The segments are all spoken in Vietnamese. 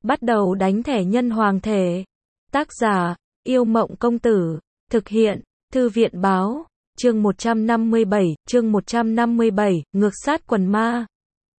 bắt đầu đánh thẻ nhân hoàng thể. Tác giả, Yêu Mộng Công Tử. Thực hiện, Thư viện Báo. Chương 157, ngược sát quần ma.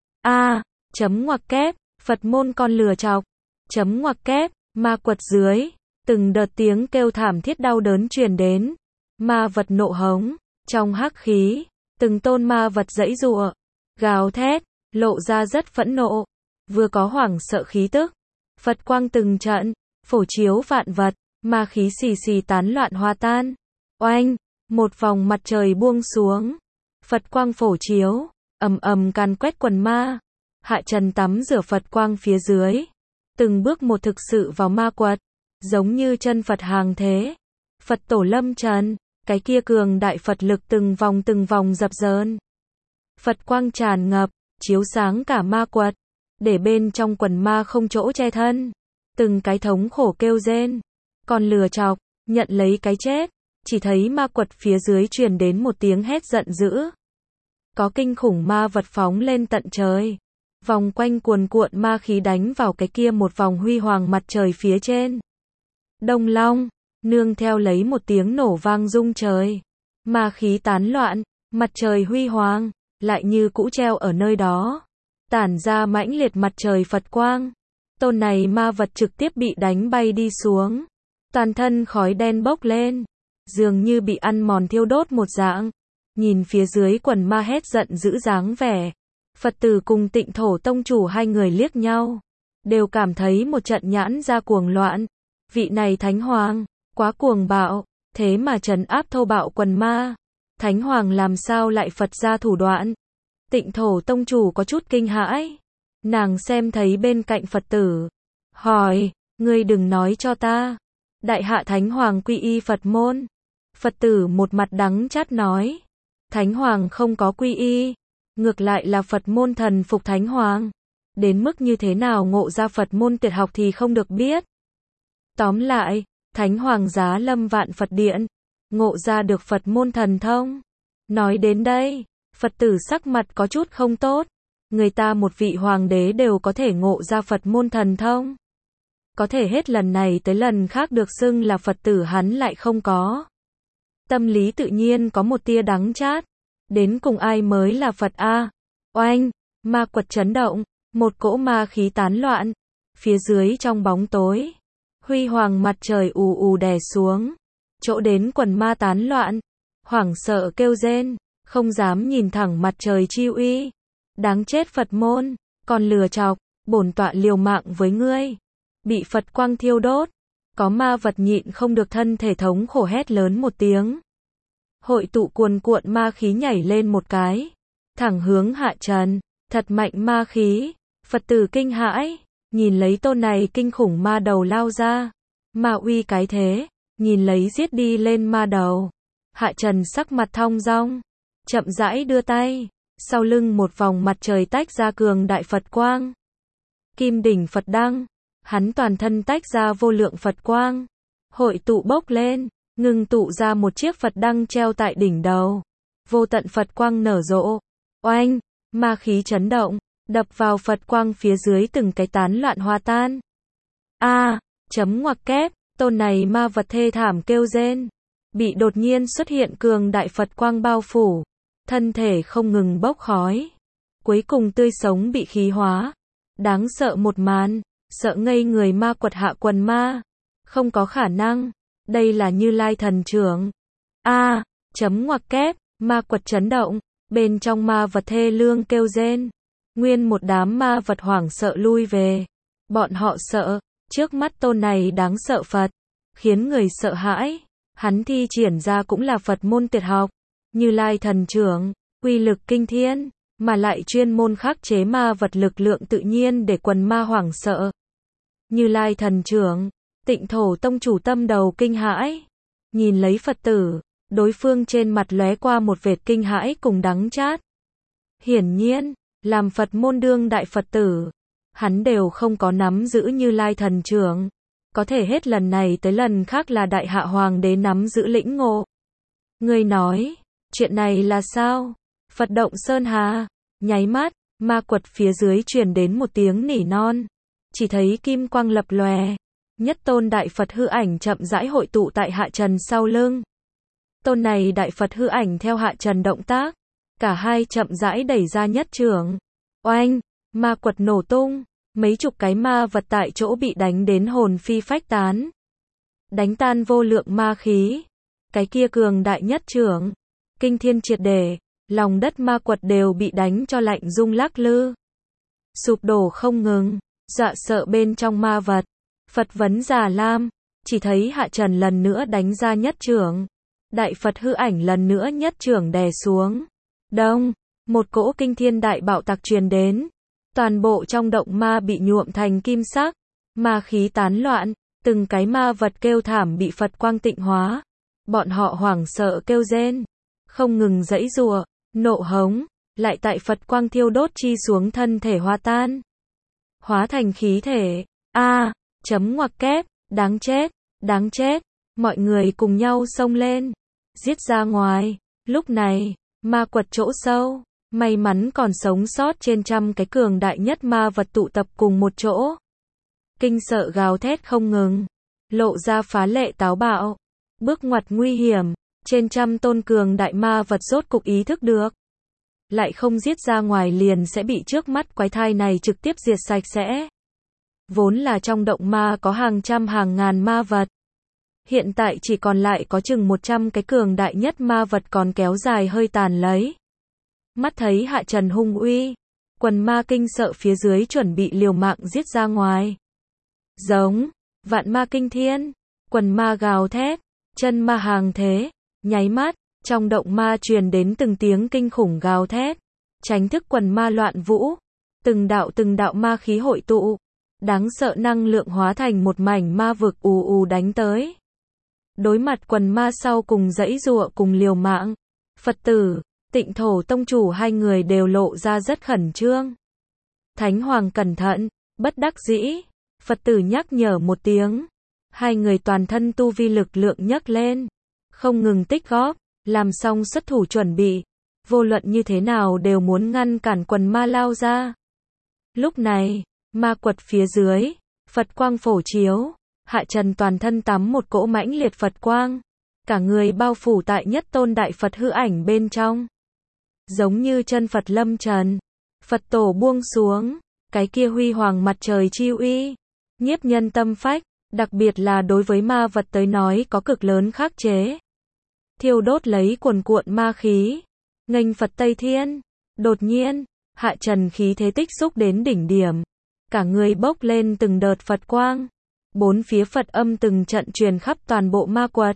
Chấm ngoặc kép, Phật môn con lừa chọc. Chấm ngoặc kép, ma quật dưới. Từng đợt tiếng kêu thảm thiết đau đớn truyền đến. Ma vật nộ hống. Trong hắc khí, từng tôn ma vật giãy giụa, gào thét, lộ ra rất phẫn nộ. Vừa có hoảng sợ khí tức. Phật quang từng trận, phổ chiếu vạn vật, ma khí xì xì tán loạn hòa tan. Oanh, một vòng mặt trời buông xuống. Phật quang phổ chiếu, ầm ầm càn quét quần ma. Hạ Trần tắm rửa Phật quang phía dưới. Từng bước một thực sự vào ma quật. Giống như chân Phật hàng thế. Phật tổ lâm trần, cái kia cường đại Phật lực từng vòng dập dờn. Phật quang tràn ngập, chiếu sáng cả ma quật. Để bên trong quần ma không chỗ che thân. Từng cái thống khổ kêu rên. Còn lừa chọc, nhận lấy cái chết. Chỉ thấy ma quật phía dưới truyền đến một tiếng hét giận dữ. Có kinh khủng ma vật phóng lên tận trời. Vòng quanh cuồn cuộn ma khí đánh vào cái kia một vòng huy hoàng mặt trời phía trên. Đông long, nương theo lấy một tiếng nổ vang rung trời. Ma khí tán loạn, mặt trời huy hoàng, lại như cũ treo ở nơi đó. Tản ra mãnh liệt mặt trời Phật quang. Tôn này ma vật trực tiếp bị đánh bay đi xuống. Toàn thân khói đen bốc lên. Dường như bị ăn mòn thiêu đốt một dạng. Nhìn phía dưới quần ma hét giận dữ dáng vẻ. Phật tử cùng Tịnh Thổ tông chủ hai người liếc nhau. Đều cảm thấy một trận nhãn ra cuồng loạn. Vị này Thánh Hoàng, quá cuồng bạo, thế mà trấn áp thô bạo quần ma. Thánh Hoàng làm sao lại Phật ra thủ đoạn? Tịnh Thổ tông chủ có chút kinh hãi. Nàng xem thấy bên cạnh Phật tử. Hỏi, ngươi đừng nói cho ta. Đại hạ Thánh Hoàng quy y Phật môn. Phật tử một mặt đắng chát nói. Thánh Hoàng không có quy y. Ngược lại là Phật môn thần phục Thánh Hoàng. Đến mức như thế nào ngộ ra Phật môn tuyệt học thì không được biết. Tóm lại, Thánh Hoàng giá lâm vạn Phật điện. Ngộ ra được Phật môn thần thông. Nói đến đây, Phật tử sắc mặt có chút không tốt. Người ta một vị hoàng đế đều có thể ngộ ra Phật môn thần thông. Có thể hết lần này tới lần khác được xưng là Phật tử hắn lại không có. Tâm lý tự nhiên có một tia đắng chát. Đến cùng ai mới là Phật a? Oanh, ma quật chấn động, một cỗ ma khí tán loạn. Phía dưới trong bóng tối, huy hoàng mặt trời ù ù đè xuống. Chỗ đến quần ma tán loạn, hoảng sợ kêu rên, không dám nhìn thẳng mặt trời chi uy. Đáng chết Phật môn, còn lừa chọc, bổn tọa liều mạng với ngươi. Bị Phật quang thiêu đốt, có ma vật nhịn không được thân thể thống khổ hét lớn một tiếng. Hội tụ cuồn cuộn ma khí nhảy lên một cái, thẳng hướng Hạ Trần, thật mạnh ma khí. Phật tử kinh hãi, nhìn lấy tôn này kinh khủng ma đầu lao ra. Ma uy cái thế, nhìn lấy giết đi lên ma đầu. Hạ Trần sắc mặt thong dong, chậm rãi đưa tay, sau lưng một vòng mặt trời tách ra cường đại Phật quang. Kim đỉnh Phật đăng, hắn toàn thân tách ra vô lượng Phật quang, hội tụ bốc lên, ngưng tụ ra một chiếc Phật đăng treo tại đỉnh đầu. Vô tận Phật quang nở rộ. Oanh, ma khí chấn động, đập vào Phật quang phía dưới từng cái tán loạn hòa tan. Chấm ngoặc kép, tôn này ma vật thê thảm kêu rên. Bị đột nhiên xuất hiện cường đại Phật quang bao phủ. Thân thể không ngừng bốc khói. Cuối cùng tươi sống bị khí hóa. Đáng sợ một màn, sợ ngây người ma quật hạ quần ma. Không có khả năng. Đây là Như Lai thần trưởng. Chấm ngoặc kép, ma quật chấn động, bên trong ma vật thê lương kêu rên. Nguyên một đám ma vật hoảng sợ lui về. Bọn họ sợ, trước mắt tôn này đáng sợ Phật, khiến người sợ hãi. Hắn thi triển ra cũng là Phật môn tuyệt học. Như Lai thần trưởng, uy lực kinh thiên, mà lại chuyên môn khắc chế ma vật lực lượng tự nhiên để quần ma hoảng sợ. Như Lai thần trưởng. Tịnh Thổ tông chủ tâm đầu kinh hãi, nhìn lấy Phật tử, đối phương trên mặt lóe qua một vệt kinh hãi cùng đắng chát. Hiển nhiên, làm Phật môn đương đại Phật tử, hắn đều không có nắm giữ Như Lai thần trưởng, có thể hết lần này tới lần khác là đại hạ hoàng đế nắm giữ lĩnh ngộ. Ngươi nói, chuyện này là sao? Phật động sơn hà, nháy mắt, ma quật phía dưới truyền đến một tiếng nỉ non. chỉ thấy kim quang lập lòe, nhất tôn đại Phật hư ảnh chậm rãi hội tụ tại Hạ Trần sau lưng. Tôn này đại Phật hư ảnh theo Hạ Trần động tác, cả hai chậm rãi đẩy ra nhất chưởng. Oanh, ma quật nổ tung, mấy chục cái ma vật tại chỗ bị đánh đến hồn phi phách tán. Đánh tan vô lượng ma khí. Cái kia cường đại nhất chưởng, kinh thiên triệt để, lòng đất ma quật đều bị đánh cho lạnh rung lắc lư. Sụp đổ không ngừng, dọa sợ bên trong ma vật. Phật vấn Già Lam, chỉ thấy Hạ Trần lần nữa đánh ra nhất chưởng. Đại Phật hư ảnh lần nữa nhất chưởng đè xuống. Đông, một cỗ kinh thiên đại bạo tạc truyền đến. Toàn bộ trong động ma bị nhuộm thành kim sắc. Ma khí tán loạn, từng cái ma vật kêu thảm bị Phật quang tịnh hóa. Bọn họ hoảng sợ kêu rên, không ngừng giãy giụa, nộ hống, lại tại Phật quang thiêu đốt chi xuống thân thể hòa tan. Hóa thành khí thể. Chấm ngoặc kép, đáng chết, mọi người cùng nhau xông lên, giết ra ngoài. Lúc này, ma quật chỗ sâu, may mắn còn sống sót trên trăm cái cường đại nhất ma vật tụ tập cùng một chỗ. Kinh sợ gào thét không ngừng, lộ ra phá lệ táo bạo, bước ngoặt nguy hiểm, trên trăm tôn cường đại ma vật rốt cục ý thức được. Lại không giết ra ngoài liền sẽ bị trước mắt quái thai này trực tiếp diệt sạch sẽ. Vốn là trong động ma có hàng trăm hàng ngàn ma vật. Hiện tại chỉ còn lại có chừng 100 cái cường đại nhất ma vật còn kéo dài hơi tàn lấy. Mắt thấy Hạ Trần hung uy, quần ma kinh sợ phía dưới chuẩn bị liều mạng giết ra ngoài. Giống, vạn ma kinh thiên, quần ma gào thét, chân ma hàng thế, nháy mắt, trong động ma truyền đến từng tiếng kinh khủng gào thét, tránh thức quần ma loạn vũ, từng đạo ma khí hội tụ, đáng sợ năng lượng hóa thành một mảnh ma vực ù ù đánh tới. Đối mặt quần ma sau cùng giãy giụa cùng liều mạng, Phật tử, Tịnh Thổ tông chủ hai người đều lộ ra rất khẩn trương. Thánh Hoàng cẩn thận, bất đắc dĩ, Phật tử nhắc nhở một tiếng. Hai người toàn thân tu vi lực lượng nhấc lên, không ngừng tích góp, làm xong xuất thủ chuẩn bị, vô luận như thế nào đều muốn ngăn cản quần ma lao ra. Lúc này, ma quật phía dưới, Phật quang phổ chiếu, Hạ Trần toàn thân tắm một cỗ mãnh liệt Phật quang, cả người bao phủ tại nhất tôn đại Phật hư ảnh bên trong. Giống như chân Phật lâm trần, Phật tổ buông xuống, cái kia huy hoàng mặt trời chi uy, nhiếp nhân tâm phách, đặc biệt là đối với ma vật tới nói có cực lớn khắc chế. Thiêu đốt lấy cuồn cuộn ma khí, nghênh Phật Tây Thiên. Đột nhiên, Hạ Trần khí thế tích xúc đến đỉnh điểm, cả người bốc lên từng đợt Phật quang, bốn phía Phật âm từng trận truyền khắp toàn bộ ma quật.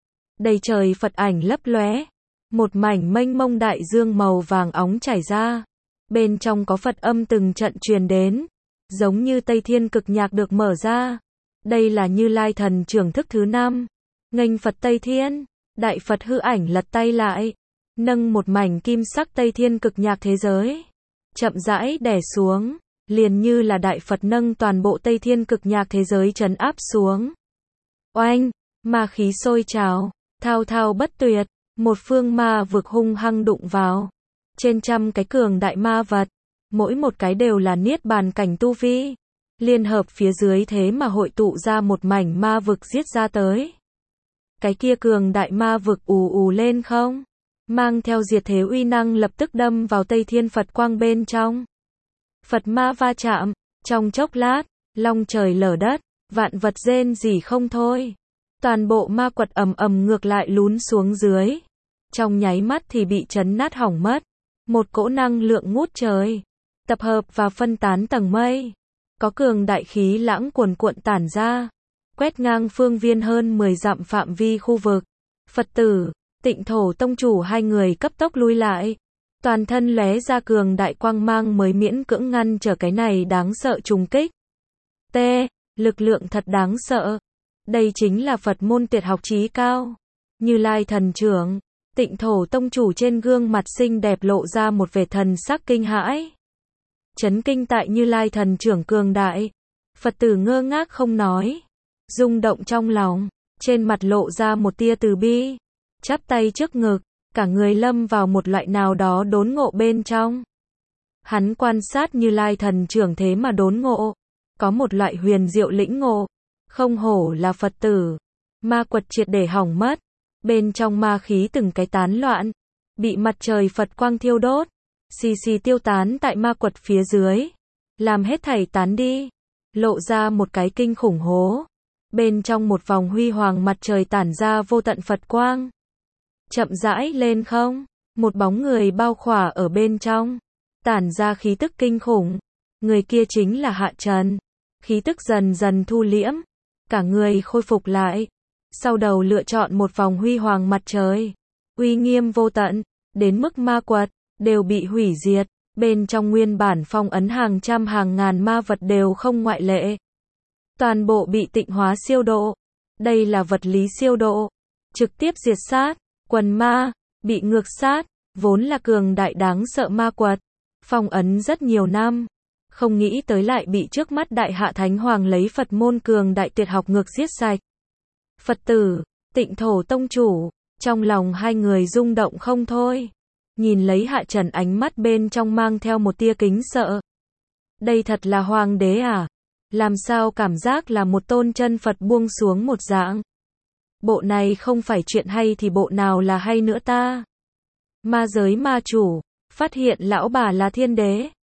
Đầy trời Phật ảnh lấp lóe, một mảnh mênh mông đại dương màu vàng óng chảy ra, bên trong có Phật âm từng trận truyền đến, giống như Tây Thiên cực nhạc được mở ra. Đây là Như Lai thần trưởng thức thứ 5, nghênh Phật Tây Thiên. Đại Phật hư ảnh lật tay lại, nâng một mảnh kim sắc Tây Thiên cực nhạc thế giới, chậm rãi đè xuống, liền như là Đại Phật nâng toàn bộ Tây Thiên cực nhạc thế giới trấn áp xuống. Oanh, ma khí sôi trào, thao thao bất tuyệt, một phương ma vực hung hăng đụng vào. Trên trăm cái cường đại ma vật, mỗi một cái đều là niết bàn cảnh tu vi, liên hợp phía dưới thế mà hội tụ ra một mảnh ma vực giết ra tới. Cái kia cường đại ma vực ù ù lên không, mang theo diệt thế uy năng lập tức đâm vào Tây Thiên Phật quang bên trong. Phật ma va chạm, trong chốc lát, long trời lở đất, vạn vật rên rỉ không thôi. Toàn bộ ma quật ầm ầm ngược lại lún xuống dưới. Trong nháy mắt thì bị chấn nát hỏng mất. Một cỗ năng lượng ngút trời, tập hợp và phân tán tầng mây. Có cường đại khí lãng cuồn cuộn tản ra, quét ngang phương viên hơn 10 dặm phạm vi khu vực. Phật tử, Tịnh Thổ tông chủ hai người cấp tốc lui lại. Toàn thân lóe ra cường đại quang mang mới miễn cưỡng ngăn trở cái này đáng sợ trùng kích. Lực lượng thật đáng sợ. Đây chính là Phật môn tuyệt học chí cao. Như Lai thần trưởng, Tịnh Thổ tông chủ trên gương mặt xinh đẹp lộ ra một vẻ thần sắc kinh hãi. Chấn kinh tại Như Lai thần trưởng cường đại. Phật tử ngơ ngác không nói, rung động trong lòng, trên mặt lộ ra một tia từ bi, chắp tay trước ngực, cả người lâm vào một loại nào đó đốn ngộ bên trong. Hắn quan sát Như Lai thần trưởng thế mà đốn ngộ, có một loại huyền diệu lĩnh ngộ, không hổ là Phật tử. Ma quật triệt để hỏng mất, bên trong ma khí từng cái tán loạn, bị mặt trời Phật quang thiêu đốt, xì xì tiêu tán tại ma quật phía dưới, làm hết thảy tán đi, lộ ra một cái kinh khủng hố. Bên trong một vòng huy hoàng mặt trời tản ra vô tận Phật quang. Chậm rãi lên không, một bóng người bao khỏa ở bên trong, tản ra khí tức kinh khủng. Người kia chính là Hạ Trần. Khí tức dần dần thu liễm, cả người khôi phục lại. Sau đầu lựa chọn một vòng huy hoàng mặt trời, uy nghiêm vô tận, đến mức ma quật đều bị hủy diệt, bên trong nguyên bản phong ấn hàng trăm hàng ngàn ma vật đều không ngoại lệ. Toàn bộ bị tịnh hóa siêu độ. Đây là vật lý siêu độ, trực tiếp diệt sát, quần ma, bị ngược sát, vốn là cường đại đáng sợ ma quật, phong ấn rất nhiều năm. Không nghĩ tới lại bị trước mắt Đại Hạ Thánh Hoàng lấy Phật môn cường đại tuyệt học ngược giết sạch. Phật tử, Tịnh Thổ Tông chủ, trong lòng hai người rung động không thôi. Nhìn lấy Hạ Trần ánh mắt bên trong mang theo một tia kính sợ. Đây thật là hoàng đế à? Làm sao cảm giác là một tôn chân Phật buông xuống một dạng? Bộ này không phải chuyện hay thì bộ nào là hay nữa ta? Ma giới ma chủ, phát hiện lão bà là thiên đế.